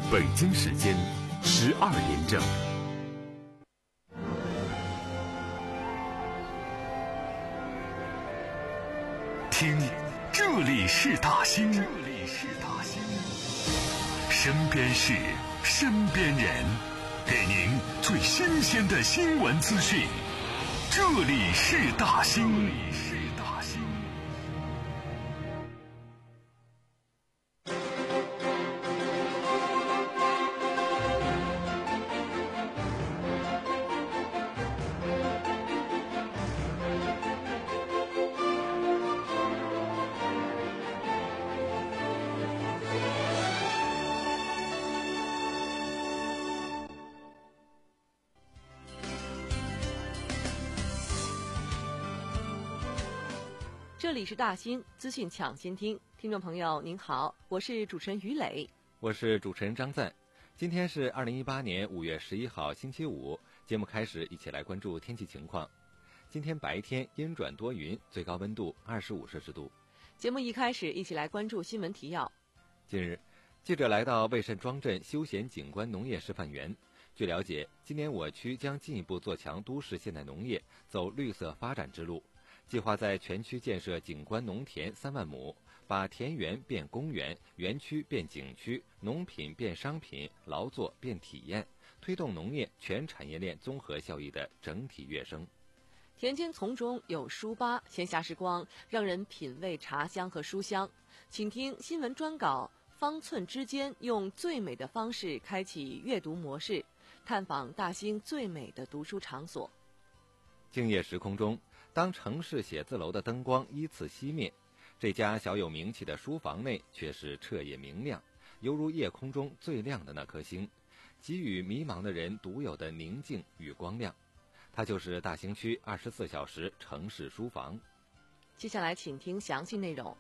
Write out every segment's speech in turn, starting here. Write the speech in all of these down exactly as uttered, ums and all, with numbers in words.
北京时间十二点整。听，这里是大兴，这里是大兴，身边事，身边人，给您最新鲜的新闻资讯。这里是大兴，这里是大兴。 这里是大兴资讯抢先听，听众朋友您好，我是主持人于磊， 我是主持人张赞。今天是二零一八年五月十一号星期五，节目开始，一起来关注天气情况。今天白天阴转多云，最高温度二十五摄氏度。 节目一开始，一起来关注新闻提要。 近日，记者来到魏慎庄镇休闲景观农业示范园。据了解，今年我区将进一步做强都市现代农业，走绿色发展之路。计划在全区建设景观农田三万亩，把田园变公园，园区变景区，农品变商品，劳作变体验，推动农业全产业链综合效益的整体跃升。 田间丛中有书吧，闲暇时光让人品味茶香和书香。请听新闻专稿，方寸之间用最美的方式开启阅读模式，探访大兴最美的读书场所。 静夜时空中，当城市写字楼的灯光依次熄灭，这家小有名气的书房内却是彻夜明亮，犹如夜空中最亮的那颗星，给予迷茫的人独有的宁静与光亮。它就是大兴区二十四小时城市书房。 接下来请听详细内容。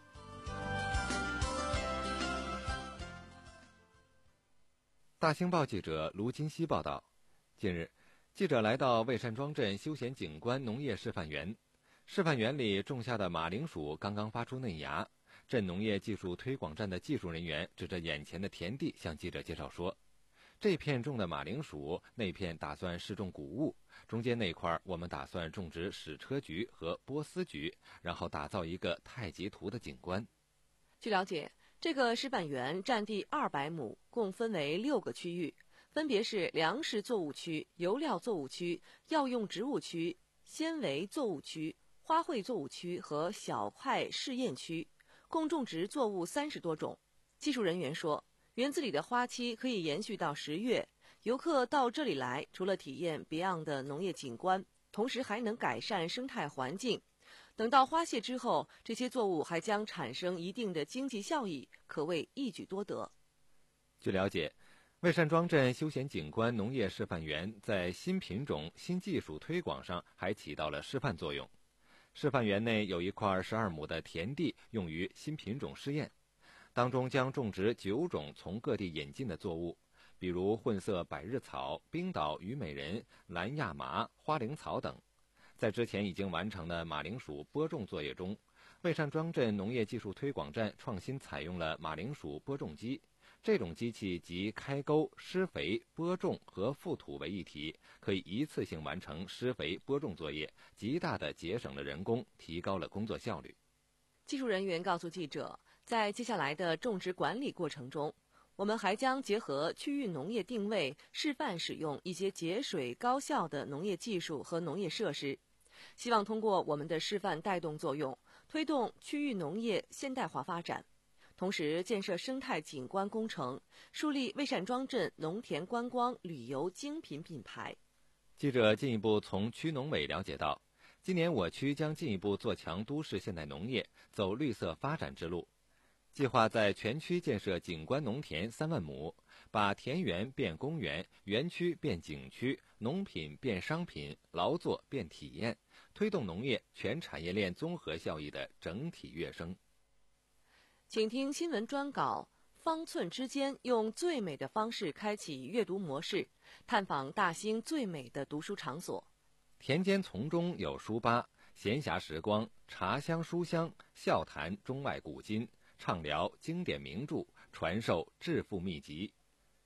大兴报记者卢金熙报道，近日记者来到魏慎庄镇休闲景观农业示范园，示范园里种下的马铃薯刚刚发出嫩芽。镇农业技术推广站的技术人员指着眼前的田地向记者介绍说，这片种的马铃薯，那片打算试种谷物，中间那块我们打算种植矢车菊和波斯菊，然后打造一个太极图的景观。 据了解，这个示范园占地二百亩，共分为六个区域，分别是粮食作物区、油料作物区、药用植物区、纤维作物区、花卉作物区和小块试验区，共种植作物三十多种。技术人员说，园子里的花期可以延续到十月，游客到这里来，除了体验别样的农业景观，同时还能改善生态环境。等到花谢之后，这些作物还将产生一定的经济效益，可谓一举多得。 据了解，魏慎庄镇休闲景观农业示范园在新品种、新技术推广上还起到了示范作用。示范园内有一块十二亩的田地用于新品种试验，当中将种植九种从各地引进的作物，比如混色百日草、冰岛虞美人、蓝亚麻、花灵草等。在之前已经完成的马铃薯播种作业中，魏慎庄镇农业技术推广站创新采用了马铃薯播种机。这种机器集开沟、施肥、播种和覆土为一体，可以一次性完成施肥播种作业，极大地节省了人工，提高了工作效率。 技术人员告诉记者，在接下来的种植管理过程中，我们还将结合区域农业定位，示范使用一些节水高效的农业技术和农业设施，希望通过我们的示范带动作用，推动区域农业现代化发展，同时建设生态景观工程，树立魏慎庄镇农田观光旅游精品品牌。 记者进一步从区农委了解到，今年我区将进一步做强都市现代农业，走绿色发展之路。计划在全区建设景观农田三万亩，把田园变公园，园区变景区，农品变商品，劳作变体验，推动农业全产业链综合效益的整体跃升。 请听新闻专稿，方寸之间用最美的方式开启阅读模式，探访大兴最美的读书场所。 田间丛中有书吧，闲暇时光茶香书香，笑谈中外古今，畅聊经典名著，传授致富秘籍。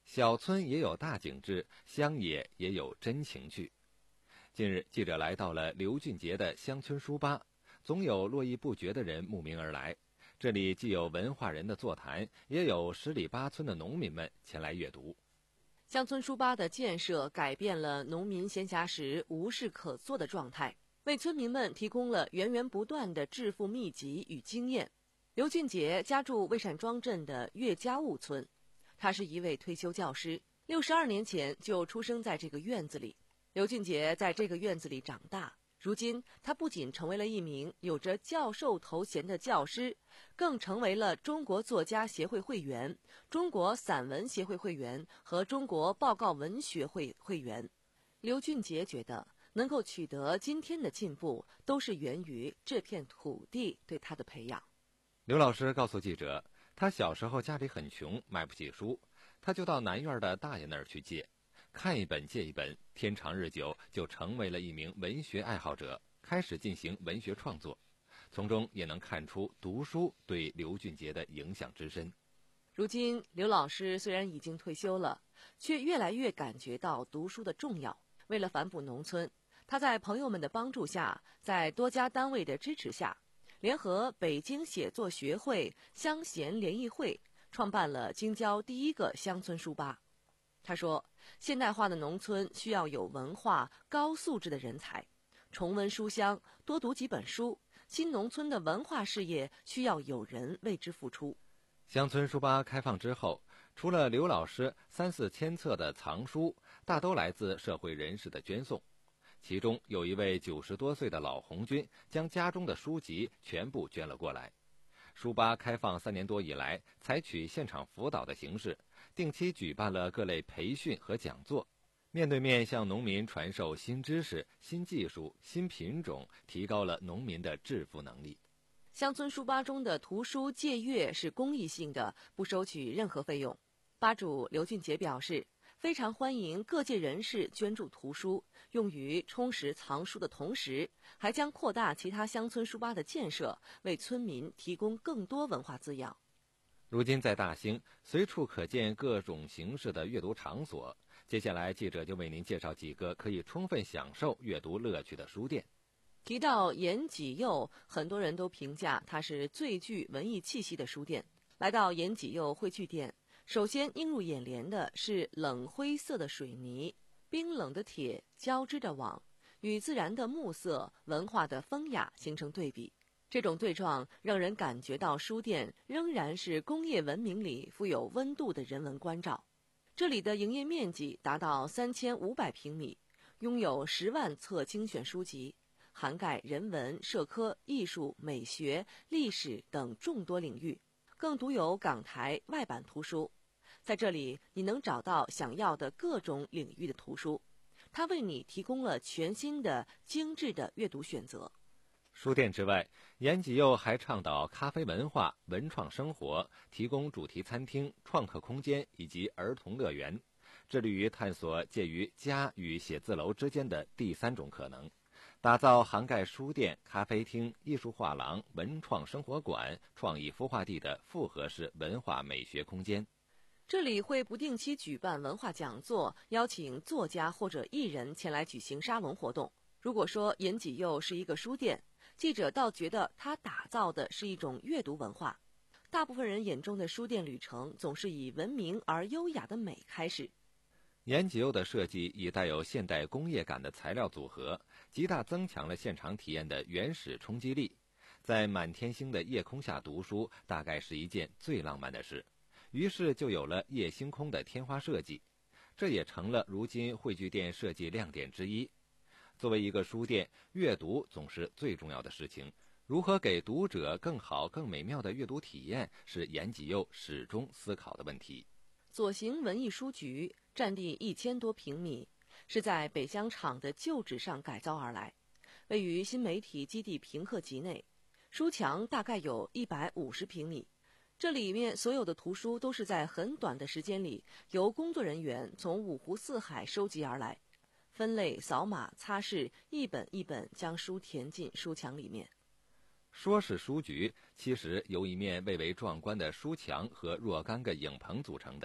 小村也有大景致，乡野也有真情趣。近日，记者来到了刘俊杰的乡村书吧，总有络绎不绝的人慕名而来。这里既有文化人的座谈，也有十里八村的农民们前来阅读。 乡村书吧的建设改变了农民闲暇时无事可做的状态，为村民们提供了源源不断的致富秘籍与经验。刘俊杰家住魏善庄镇的岳家务村，他是一位退休教师，六十二年前就出生在这个院子里。刘俊杰在这个院子里长大，如今他不仅成为了一名有着教授头衔的教师，更成为了中国作家协会会员、中国散文协会会员和中国报告文学会会员。刘俊杰觉得，能够取得今天的进步，都是源于这片土地对他的培养。 刘老师告诉记者，他小时候家里很穷，买不起书，他就到南院的大爷那儿去借，看一本借一本，天长日久，就成为了一名文学爱好者，开始进行文学创作。从中也能看出读书对刘俊杰的影响之深。 如今，刘老师虽然已经退休了，却越来越感觉到读书的重要。为了反哺农村，他在朋友们的帮助下，在多家单位的支持下，联合北京写作学会、乡贤联谊会，创办了京郊第一个乡村书吧。他说，现代化的农村需要有文化、高素质的人才，重温书香，多读几本书。新农村的文化事业需要有人为之付出。 乡村书吧开放之后，除了刘老师三四千册的藏书，大都来自社会人士的捐送。其中有一位九十多岁的老红军，将家中的书籍全部捐了过来。书吧开放三年多以来，采取现场辅导的形式，定期举办了各类培训和讲座，面对面向农民传授新知识、新技术、新品种，提高了农民的致富能力。 乡村书吧中的图书借阅是公益性的，不收取任何费用。吧主刘俊杰表示，非常欢迎各界人士捐助图书，用于充实藏书的同时，还将扩大其他乡村书吧的建设，为村民提供更多文化滋养。 如今在大兴，随处可见各种形式的阅读场所。接下来，记者就为您介绍几个可以充分享受阅读乐趣的书店。 提到严己佑，很多人都评价它是最具文艺气息的书店。来到严己佑汇聚店，首先映入眼帘的是冷灰色的水泥、冰冷的铁交织的网，与自然的木色、文化的风雅形成对比。这种对撞让人感觉到书店仍然是工业文明里富有温度的人文关照。这里的营业面积达到三千五百平米，拥有十万册精选书籍，涵盖人文、社科、艺术、美学、历史等众多领域，更独有港台外版图书。在这里，你能找到想要的各种领域的图书，它为你提供了全新的、精致的阅读选择。 书店之外，严己佑还倡导咖啡文化、文创生活，提供主题餐厅、创客空间以及儿童乐园，致力于探索介于家与写字楼之间的第三种可能，打造涵盖书店、咖啡厅、艺术画廊、文创生活馆、创意孵化地的复合式文化美学空间。 这里会不定期举办文化讲座，邀请作家或者艺人前来举行沙龙活动。如果说严己佑是一个书店，记者倒觉得他打造的是一种阅读文化。大部分人眼中的书店旅程总是以文明而优雅的美开始。 严己佑的设计以带有现代工业感的材料组合，极大增强了现场体验的原始冲击力。在满天星的夜空下读书，大概是一件最浪漫的事。于是就有了夜星空的天花设计，这也成了如今汇聚店设计亮点之一。作为一个书店，阅读总是最重要的事情，如何给读者更好更美妙的阅读体验，是严己佑始终思考的问题。 左行文艺书局占地一千多平米，是在北疆厂的旧址上改造而来，位于新媒体基地平客集内，书墙大概有一百五十平米。这里面所有的图书都是在很短的时间里，由工作人员从五湖四海收集而来，分类、扫码、擦拭，一本一本将书填进书墙里面。 说是书局，其实由一面蔚为壮观的书墙和若干个影棚组成的。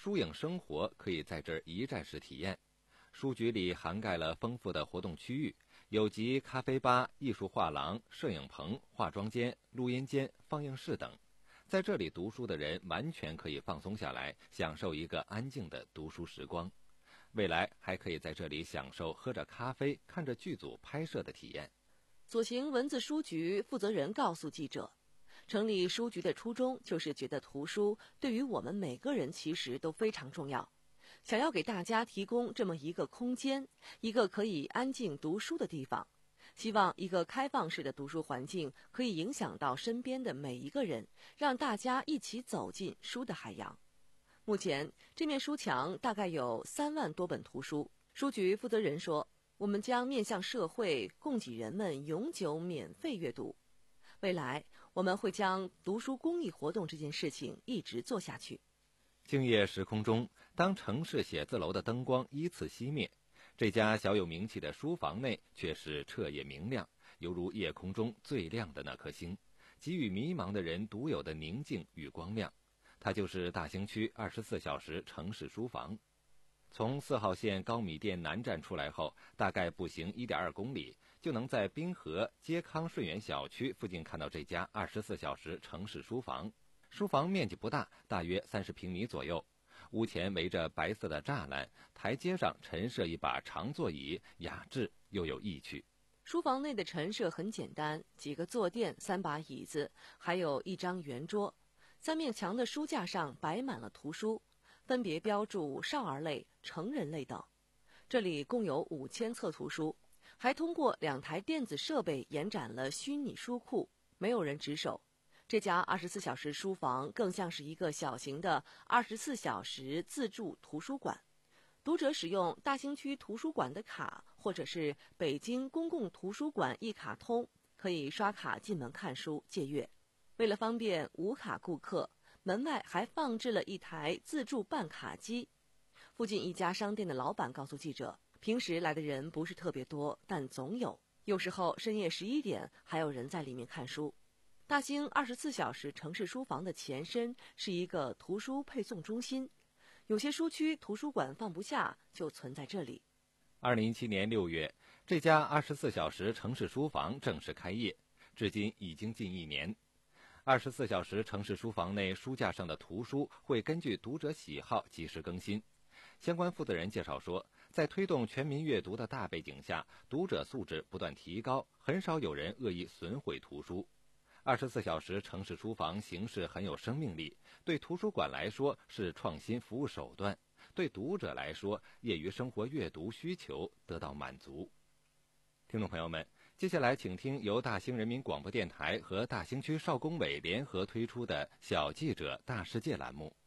书影生活可以在这儿一站式体验。书局里涵盖了丰富的活动区域，有集咖啡吧、艺术画廊、摄影棚、化妆间、录音间、放映室等。在这里读书的人完全可以放松下来，享受一个安静的读书时光。未来还可以在这里享受喝着咖啡、看着剧组拍摄的体验。 左行文字书局负责人告诉记者，成立书局的初衷就是觉得图书对于我们每个人其实都非常重要，想要给大家提供这么一个空间，一个可以安静读书的地方。希望一个开放式的读书环境可以影响到身边的每一个人，让大家一起走进书的海洋。目前这面书墙大概有三万多本图书。书局负责人说，我们将面向社会，供给人们永久免费阅读。未来我们会将读书公益活动这件事情一直做下去。 静夜时空中，当城市写字楼的灯光依次熄灭，这家小有名气的书房内却是彻夜明亮，犹如夜空中最亮的那颗星，给予迷茫的人独有的宁静与光亮。它就是大兴区二十四小时城市书房。从四号线高米店南站出来后，大概步行一点二公里，就能在滨河街康顺园小区附近看到这家二十四小时城市书房。书房面积不大，大约三十平米左右。屋前围着白色的栅栏，台阶上陈设一把长座椅，雅致又有意趣。 书房内的陈设很简单，几个坐垫，三把椅子，还有一张圆桌。三面墙的书架上摆满了图书，分别标注少儿类、成人类等。这里共有五千册图书，还通过两台电子设备延展了虚拟书库，没有人值守。这家二十四小时书房更像是一个小型的二十四小时自助图书馆。读者使用大兴区图书馆的卡，或者是北京公共图书馆一卡通，可以刷卡进门看书借阅。为了方便无卡顾客，门外还放置了一台自助办卡机。附近一家商店的老板告诉记者，平时来的人不是特别多，但总有，有时候深夜十一点还有人在里面看书。大兴二十四小时城市书房的前身是一个图书配送中心，有些书区图书馆放不下，就存在这里。 二零一七年六月，这家二十四小时城市书房正式开业，至今已经近一年。二十四小时城市书房内书架上的图书会根据读者喜好及时更新。相关负责人介绍说，在推动全民阅读的大背景下，读者素质不断提高，很少有人恶意损毁图书。二十四小时城市书房形式很有生命力，对图书馆来说是创新服务手段，对读者来说，业余生活阅读需求得到满足。听众朋友们，接下来请听由大兴人民广播电台和大兴区少工委联合推出的小记者大世界栏目。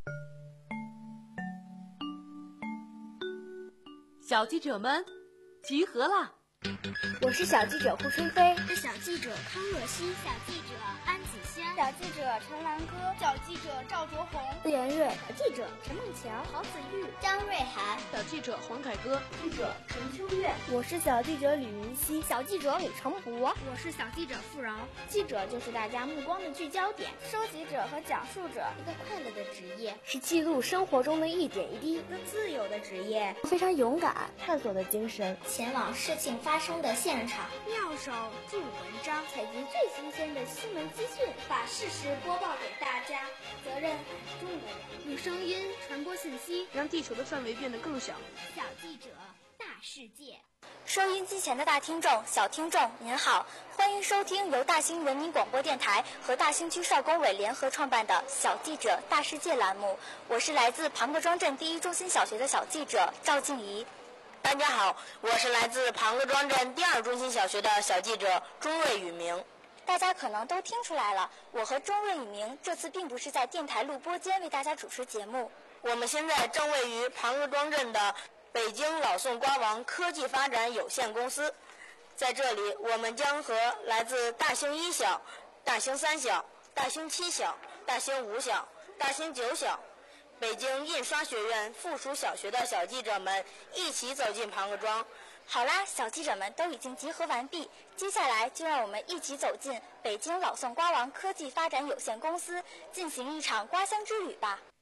小记者们集合啦！ 我是小记者胡春飞， 是小记者康若曦， 小记者安子轩， 小记者陈兰歌， 小记者赵卓红， 顾延瑞， 小记者陈梦乔， 郝子玉， 张瑞涵， 小记者黄凯歌， 记者陈秋月， 我是小记者李云熙， 小记者李成博， 我是小记者付饶。 记者就是大家目光的聚焦点， 收集者和讲述者， 一个快乐的职业， 是记录生活中的一点一滴， 一个自由的职业， 非常勇敢，探索的精神， 前往事情发生的现场， 妙手著文章， 采集最新鲜的新闻资讯， 把事实播报给大家。 责任很重的人， 用声音传播信息， 让地球的范围变得更小。 小记者大世界。 收音机前的大听众、小听众，您好，欢迎收听由大兴人民广播电台和大兴区少工委联合创办的《小记者大世界》栏目。我是来自庞各庄镇第一中心小学的小记者赵静怡。 大家好，我是来自庞各庄镇第二中心小学的小记者钟瑞宇明。 大家可能都听出来了，我和钟瑞宇明这次并不是在电台录播间为大家主持节目， 我们现在正位于庞各庄镇的北京老宋瓜王科技发展有限公司，在这里我们将和来自大兴一小、大兴三小、大兴七小、大兴五小、大兴九小、北京印刷学院附属小学的小记者们一起走进庞各庄。 好啦，小记者们都已经集合完毕，接下来就让我们一起走进北京老宋瓜王科技发展有限公司，进行一场瓜乡之旅吧。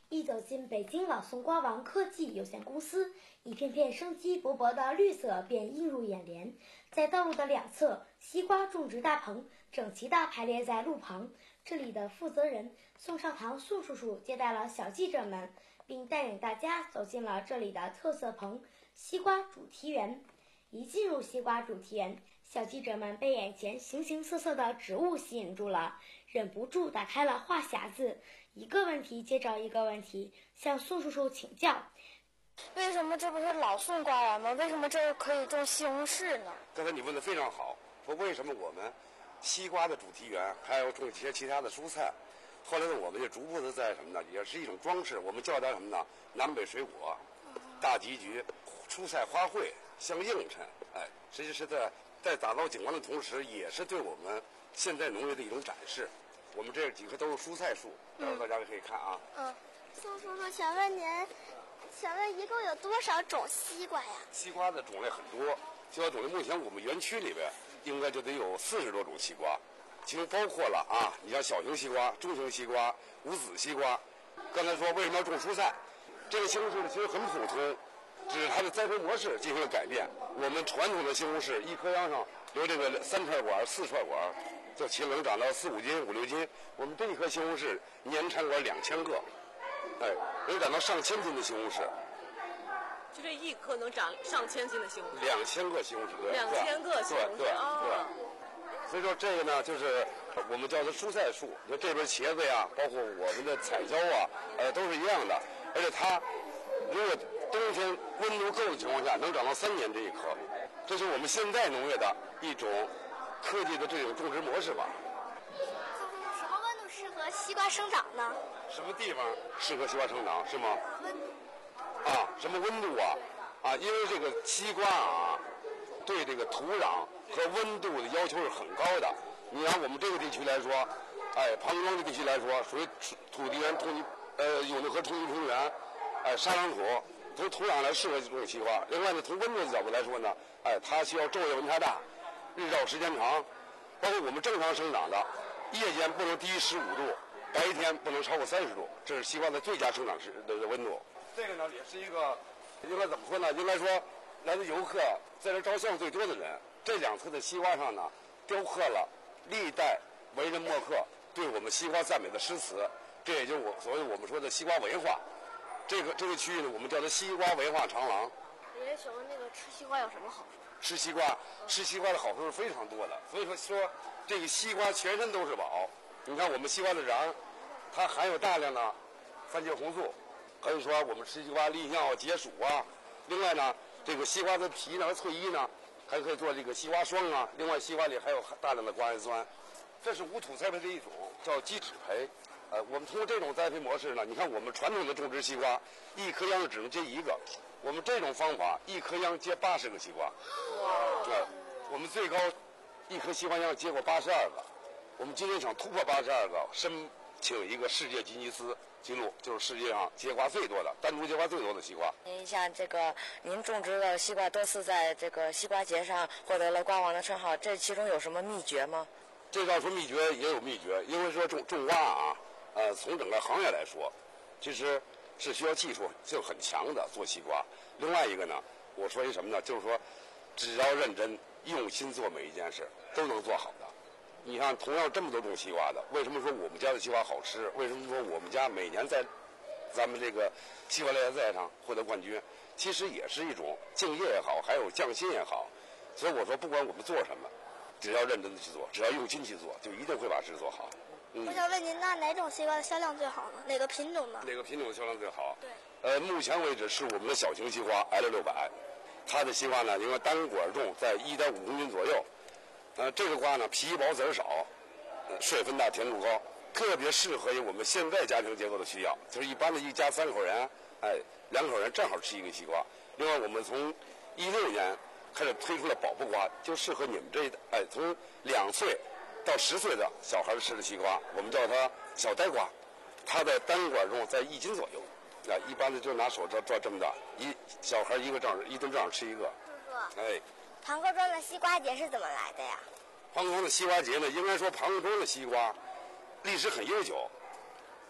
一走进北京老宋瓜王科技有限公司，一片片生机勃勃的绿色便映入眼帘。在道路的两侧，西瓜种植大棚整齐地排列在路旁。这里的负责人宋少堂宋叔叔接待了小记者们，并带领大家走进了这里的特色棚——西瓜主题园。一进入西瓜主题园，小记者们被眼前形形色色的植物吸引住了，忍不住打开了话匣子，一个问题接着一个问题向宋叔叔请教。 为什么这不是老宋瓜园吗？为什么这儿可以种西红柿呢？ 刚才你问的非常好，说为什么我们西瓜的主题园还要种一些其他的蔬菜？后来呢，我们就逐步的在什么呢？也是一种装饰，我们叫它什么呢？南北水果、大吉菊、蔬菜花卉相映衬。哎，实际是在在打造景观的同时，也是对我们现代农业的一种展示。我们这几棵都是蔬菜树，到时候大家可以看啊。 嗯，宋叔叔，请问您，请问一共有多少种西瓜呀？ 西瓜的种类很多，西瓜种类目前我们园区里边应该就得有四十多种西瓜，其中包括了啊，你像小型西瓜、中型西瓜、无籽西瓜。刚才说为什么要种蔬菜？这个西红柿呢其实很普通，只是它的栽培模式进行了改变。我们传统的西红柿一颗秧上留这个三串管、四串管，就其能长到四五斤、五六斤。我们这一颗西红柿年产管两千个，哎，能长到上千斤的西红柿。 就这一颗能长上千斤的西红柿。 两千个西红柿， 两千个西红柿， 对对对。所以说这个呢，就是我们叫它蔬菜树。你说这边茄子呀，包括我们的彩椒啊，呃，都是一样的。而且它如果冬天温度够的情况下，能长到三年这一棵。这是我们现代农业的一种科技的这种种植模式吧。 什么温度适合西瓜生长呢？ 什么地方适合西瓜生长是吗？温度。啊，什么温度啊？啊，因为这个西瓜啊，对这个土壤和温度的要求是很高的。你按我们这个地区来说，哎，庞庄的地区来说，属于土地源同呃永定河同级平原，哎，沙壤土，从土壤来适合种西瓜。另外呢，从温度的角度来说呢，哎，它需要昼夜温差大，日照时间长，包括我们正常生长的，夜间不能低于十五度，白天不能超过三十度，这是西瓜的最佳生长时的温度。这个呢，也是一个应该怎么说呢？应该说，来自游客在这照相最多的人，这两侧的西瓜上呢，雕刻了历代文人墨客对我们西瓜赞美的诗词，这也就是我所谓我们说的西瓜文化。这个这个区域呢，我们叫它西瓜文化长廊。 爷爷，请问那个吃西瓜有什么好处？ 吃西瓜，吃西瓜的好处是非常多的。所以说说这个西瓜全身都是宝。你看我们西瓜的瓤，它含有大量的番茄红素。可以说我们吃西瓜利尿解暑啊。另外呢，这个西瓜的皮呢和脆衣呢，还可以做这个西瓜霜啊。另外，西瓜里还有大量的瓜氨酸。这是无土栽培的一种，叫基质培。呃，我们通过这种栽培模式呢，你看我们传统的种植西瓜，一颗秧只能结一个。我们这种方法，一颗秧结八十个西瓜。呃，我们最高一颗西瓜秧结过八十二个。我们今天想突破八十二个，申请一个世界吉尼斯记录，就是世界上结瓜最多的、单独结瓜最多的西瓜。 您像这个，您种植的西瓜多次在这个西瓜节上获得了瓜王的称号，这其中有什么秘诀吗？ 这要说秘诀也有秘诀，因为说种种瓜啊，呃，从整个行业来说，其实是需要技术性很强的做西瓜。另外一个呢，我说一什么呢？就是说，只要认真用心做每一件事，都能做好的。你看，同样这么多种西瓜的，为什么说我们家的西瓜好吃？为什么说我们家每年在咱们这个西瓜联赛上获得冠军？其实也是一种敬业也好，还有匠心也好。所以我说，不管我们做什么，只要认真的去做，只要用心去做，就一定会把事做好。 嗯、我想问您，那哪种西瓜的销量最好呢？哪个品种呢？ 哪个品种的销量最好？ 对。 呃，目前为止是我们的小型西瓜 L 六百，它的西瓜呢，因为单管重在一点五公斤左右。呃，这个瓜呢，皮薄籽少，呃，水分大，甜度高，特别适合于我们现在家庭结构的需要。就是一般的一家三口人，哎，两口人正好吃一个西瓜。另外，我们从一六年开始推出了宝宝瓜，就适合你们这一代，哎，从两岁到十岁的小孩吃的西瓜，我们叫它小呆瓜，它的单管重在一斤左右。啊，一般的就拿手抓抓这么大，一小孩一个正一顿正好吃一个。 叔叔， 哎。 庞各庄的西瓜节是怎么来的呀？ 庞各庄的西瓜节呢，应该说庞各庄的西瓜历史很悠久。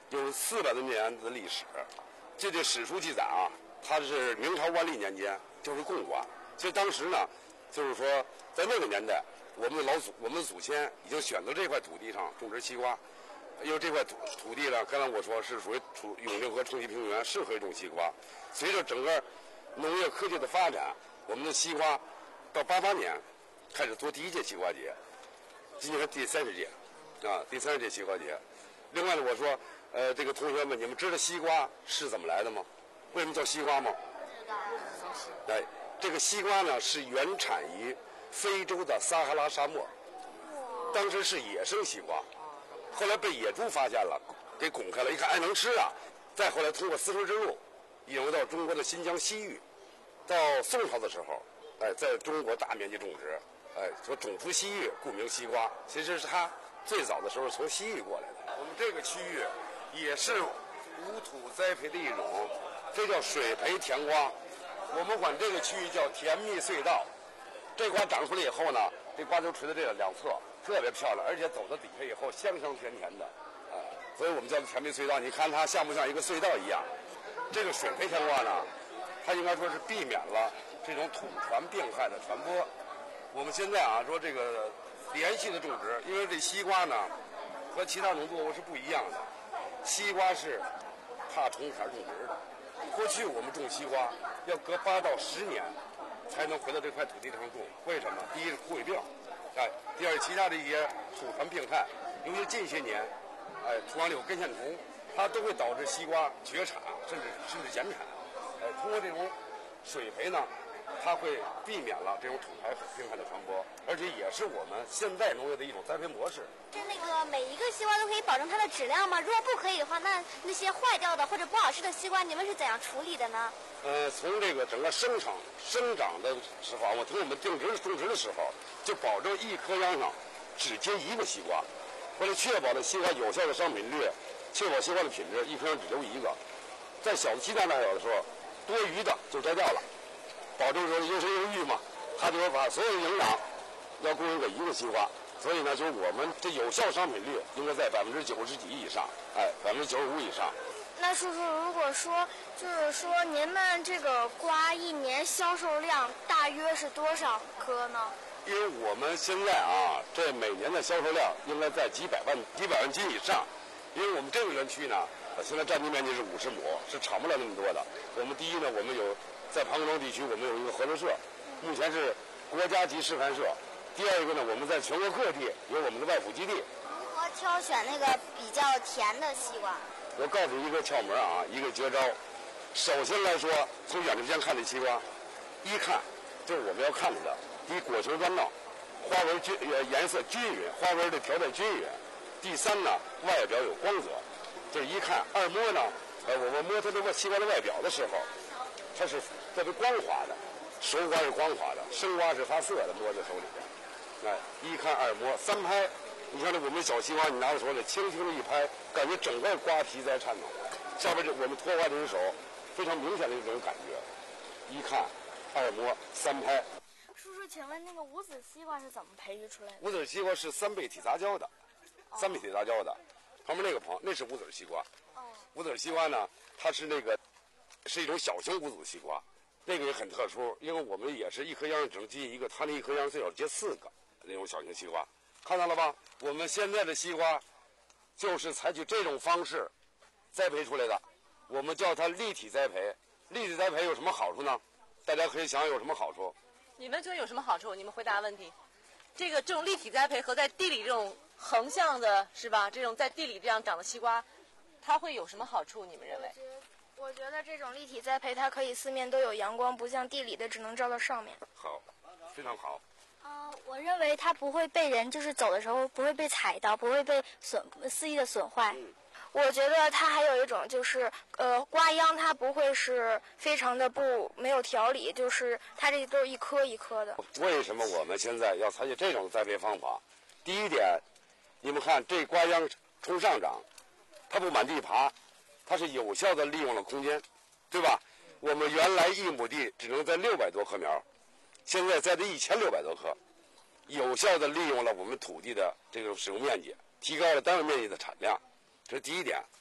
有四百多年的历史。这这史书记载啊，它是明朝万历年间就是贡瓜。其实当时呢，就是说在那个年代，我们的老祖我们的祖先已经选择这块土地上种植西瓜，因为这块土土地呢，刚才我说是属于处永定河冲积平原，适合种西瓜。随着整个农业科技的发展，我们的西瓜到八八年开始做第一届西瓜节，今年是第三十届，啊，第三十届西瓜节。另外呢，我说，呃，这个同学们，你们知道西瓜是怎么来的吗？为什么叫西瓜吗？ 知道。 哎，这个西瓜呢是原产于非洲的撒哈拉沙漠，当时是野生西瓜，后来被野猪发现了，给拱开了，一看哎能吃啊，再后来通过丝绸之路引入到中国的新疆西域，到宋朝的时候，哎，在中国大面积种植，哎，说种出西域，故名西瓜。其实是它最早的时候从西域过来的。我们这个区域也是无土栽培的一种，这叫水培甜瓜。我们管这个区域叫甜蜜隧道。这瓜长出来以后呢，这瓜就垂在这两侧，特别漂亮，而且走到底下以后香香甜甜的，啊、呃，所以我们叫甜蜜隧道。你看它像不像一个隧道一样？这个水培甜瓜呢，它应该说是避免了这种土传病害的传播。我们现在啊说这个连续的种植，因为这西瓜呢和其他农作物是不一样的，西瓜是怕虫茬种植的。过去我们种西瓜要隔八到十年才能回到这块土地上种，为什么？第一是枯萎病，哎，第二其他的一些土传病害，尤其近些年，哎，土壤里有根线虫，它都会导致西瓜绝产，甚至甚至减产。哎，通过这种水培呢，它会避免了这种土排病害的传播，而且也是我们现代农业的一种栽培模式。 是那个每一个西瓜都可以保证它的质量吗？如果不可以的话，那那些坏掉的或者不好吃的西瓜，你们是怎样处理的呢？ 呃，从这个整个生长生长的时候，我从我们定植种植的时候，就保证一棵秧上只结一个西瓜，为了确保了西瓜有效的商品率，确保西瓜的品质，一棵上只留一个。在小的鸡蛋大小的时候，多余的就摘掉了，保证说优生优育嘛，它就会把所有的营养要供应给一个西瓜。所以呢，就是我们这有效商品率应该在百分之九十几以上，哎，百分之九十五以上。 那叔叔，如果说就是说您们这个瓜一年销售量大约是多少颗呢？ 因为我们现在啊，这每年的销售量应该在几百万几百万斤以上，因为我们这个园区呢，现在占地面积是五十亩，是产不了那么多的。我们第一呢，我们有在庞各庄地区，我们有一个合作社，目前是国家级示范社。第二一个呢，我们在全国各地有我们的外埔基地。 如何挑选那个比较甜的西瓜？ 我告诉你一个窍门啊，一个绝招。首先来说，从远处先看这西瓜，一看就是我们要看的，第一果球端正，花纹均呃颜色均匀，花纹的条带均匀。第三呢，外表有光泽，这一看。二摸呢，呃，我们摸它这个西瓜的外表的时候，它是特别光滑的，熟瓜是光滑的，生瓜是发涩的，摸在手里边。哎，一看二摸三拍。你看这我们小西瓜，你拿在手里轻轻的一拍，感觉整个瓜皮在颤抖。下边这我们托瓜这只手，非常明显的一种感觉。一看，二摸，三拍。 叔叔，请问那个无籽西瓜是怎么培育出来的？ 无籽西瓜是三倍体杂交的，哦、三倍体杂交的。旁边那个棚那是无籽西瓜。哦。无籽西瓜呢，它是那个是一种小型无籽西瓜，那个也很特殊，因为我们也是一颗秧上只能结一个，它那一颗秧最少结四个那种小型西瓜。看到了吧？我们现在的西瓜就是采取这种方式栽培出来的，我们叫它立体栽培。立体栽培有什么好处呢？大家可以想想有什么好处。 你们觉得有什么好处？你们回答问题。这个这种立体栽培和在地里这种横向的，是吧？这种在地里这样长的西瓜，它会有什么好处？你们认为？ 我觉得这种立体栽培，它可以四面都有阳光，不像地里的只能照到上面。 好，非常好。 呃，我认为它不会被人就是走的时候不会被踩到，不会被损肆意的损坏。嗯、我觉得它还有一种就是呃瓜秧它不会是非常的不没有条理，就是它这都是一颗一颗的。 为什么我们现在要采取这种栽培方法？第一点，你们看这瓜秧冲上长，它不满地爬，它是有效的利用了空间，对吧？我们原来一亩地只能栽六百多棵苗。现在栽的一千六百多棵，有效的利用了我们土地的这种使用面积，提高了单位面积的产量，这是第一点。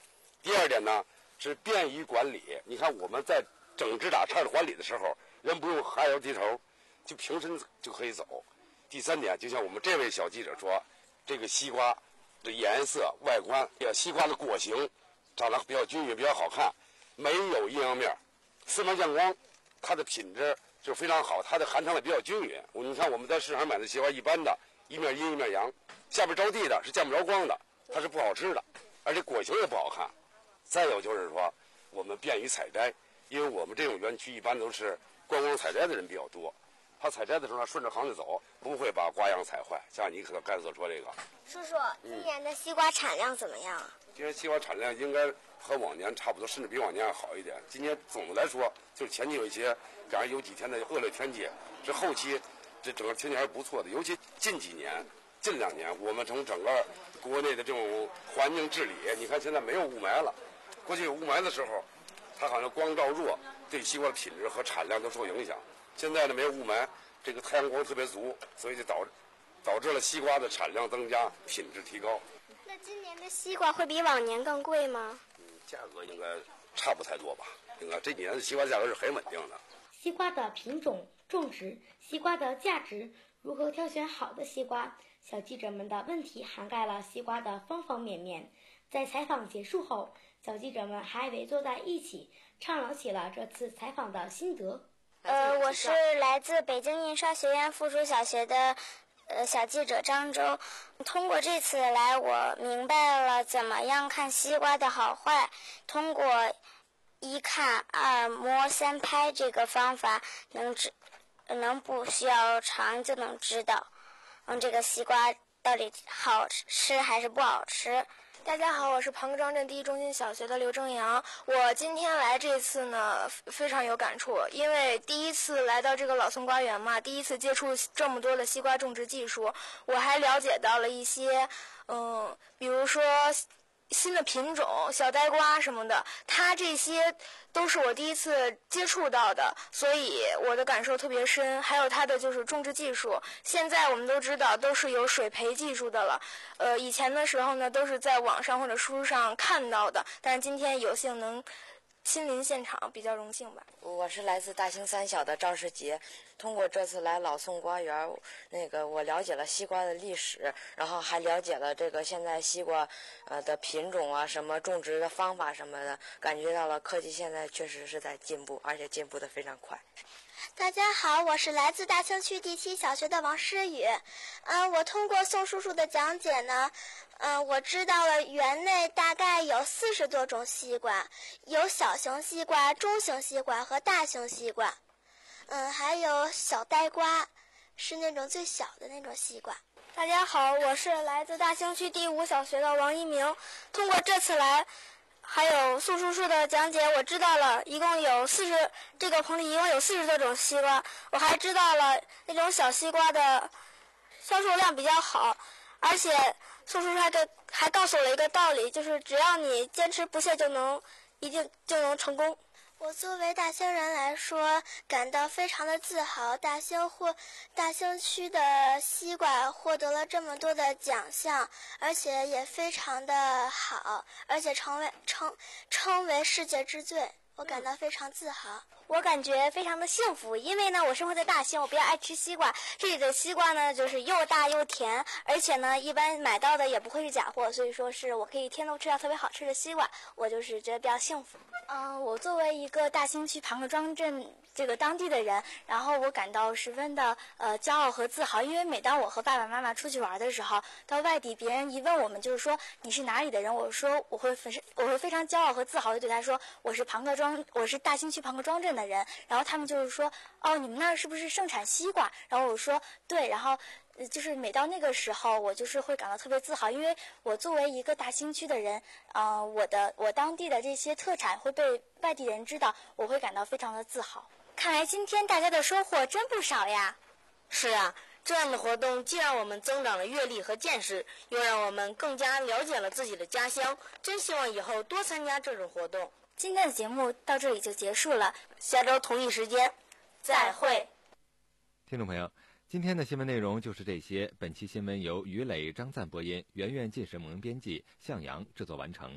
第二点呢是便于管理。你看我们在整枝打杈管理的时候，人不用哈腰低头，就平身就可以走。第三点，就像我们这位小记者说，这个西瓜的颜色、外观，西瓜的果形长得比较均匀，比较好看，没有阴阳面，四面见光，它的品质就非常好，它的含糖也比较均匀。你看我们在市场买的西瓜，一般的一面阴一面阳，下边着地的是见不着光的，它是不好吃的，而且果形也不好看。再有就是说，我们便于采摘，因为我们这种园区一般都是观光采摘的人比较多，他采摘的时候呢顺着行就走，不会把瓜秧踩坏。像你可能刚才所说这个， 叔叔，今年的西瓜产量怎么样啊？ 今年西瓜产量应该和往年差不多，甚至比往年要好一点。今年总的来说，就是前期有一些，赶上有几天的恶劣天气，这后期这整个天气还是不错的。尤其近几年、近两年，我们从整个国内的这种环境治理，你看现在没有雾霾了。过去有雾霾的时候，它好像光照弱，对西瓜的品质和产量都受影响。现在呢没有雾霾，这个太阳光特别足，所以就导导致了西瓜的产量增加，品质提高。 那今年的西瓜会比往年更贵吗？ 嗯，价格应该差不太多吧。应该这几年的西瓜价格是很稳定的。 西瓜的品种、种植、西瓜的价值，如何挑选好的西瓜？小记者们的问题涵盖了西瓜的方方面面。在采访结束后，小记者们还围坐在一起，畅聊起了这次采访的心得。 呃，我是来自北京印刷学院附属小学的呃小记者张周。通过这次来，我明白了怎么样看西瓜的好坏。通过一看、二摸、三拍这个方法，能知能不需要尝就能知道，嗯，这个西瓜到底好吃还是不好吃。 大家好，我是庞各庄镇第一中心小学的刘正阳。我今天来这次呢，非常有感触，因为第一次来到这个老宋瓜园嘛，第一次接触这么多的西瓜种植技术，我还了解到了一些，嗯，比如说新的品种、小呆瓜什么的，它这些都是我第一次接触到的，所以我的感受特别深。还有它的就是种植技术，现在我们都知道都是有水培技术的了。呃，以前的时候呢，都是在网上或者书上看到的，但是今天有幸能亲临现场，比较荣幸吧。 我是来自大兴三小的赵世杰，通过这次来老宋瓜园，那个我了解了西瓜的历史，然后还了解了这个现在西瓜呃的品种啊，什么种植的方法什么的，感觉到了科技现在确实是在进步，而且进步的非常快。 大家好，我是来自大兴区第七小学的王诗雨。嗯、呃，我通过宋叔叔的讲解呢，嗯、呃，我知道了园内大概有四十多种西瓜，有小型西瓜、中型西瓜和大型西瓜。嗯，还有小呆瓜，是那种最小的那种西瓜。 大家好，我是来自大兴区第五小学的王一鸣。通过这次来还有宋叔叔的讲解，我知道了一共有四十这个棚里一共有四十多种西瓜，我还知道了那种小西瓜的销售量比较好，而且宋叔叔还给还告诉我了一个道理，就是只要你坚持不懈，就能一定就能成功。 我作为大兴人来说，感到非常的自豪。大兴获大兴区的西瓜获得了这么多的奖项，而且也非常的好，而且成为称称为世界之最，我感到非常自豪。 我感觉非常的幸福，因为呢，我生活在大兴，我比较爱吃西瓜。这里的西瓜呢，就是又大又甜，而且呢，一般买到的也不会是假货，所以说是我可以天天都吃到特别好吃的西瓜，我就是觉得比较幸福。嗯、呃，我作为一个大兴区庞各庄镇这个当地的人，然后我感到十分的呃骄傲和自豪，因为每当我和爸爸妈妈出去玩的时候，到外地，别人一问我们就是说你是哪里的人，我说我会非我会非常骄傲和自豪的对他说我是庞各庄，我是大兴区庞各庄镇的人，然后他们就是说，哦，你们那儿是不是盛产西瓜？然后我说对，然后就是每到那个时候，我就是会感到特别自豪，因为我作为一个大兴区的人，呃，我的我当地的这些特产会被外地人知道，我会感到非常的自豪。看来今天大家的收获真不少呀。 是啊，这样的活动既让我们增长了阅历和见识，又让我们更加了解了自己的家乡。真希望以后多参加这种活动。 今天的节目到这里就结束了， 下周同一时间再会。 听众朋友，今天的新闻内容就是这些。本期新闻由于磊、张赞播音，圆圆、晋时萌编辑，向阳制作完成。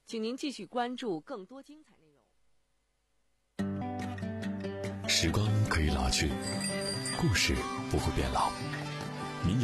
请您继续关注更多精彩内容。 时光可以老去，故事不会变老。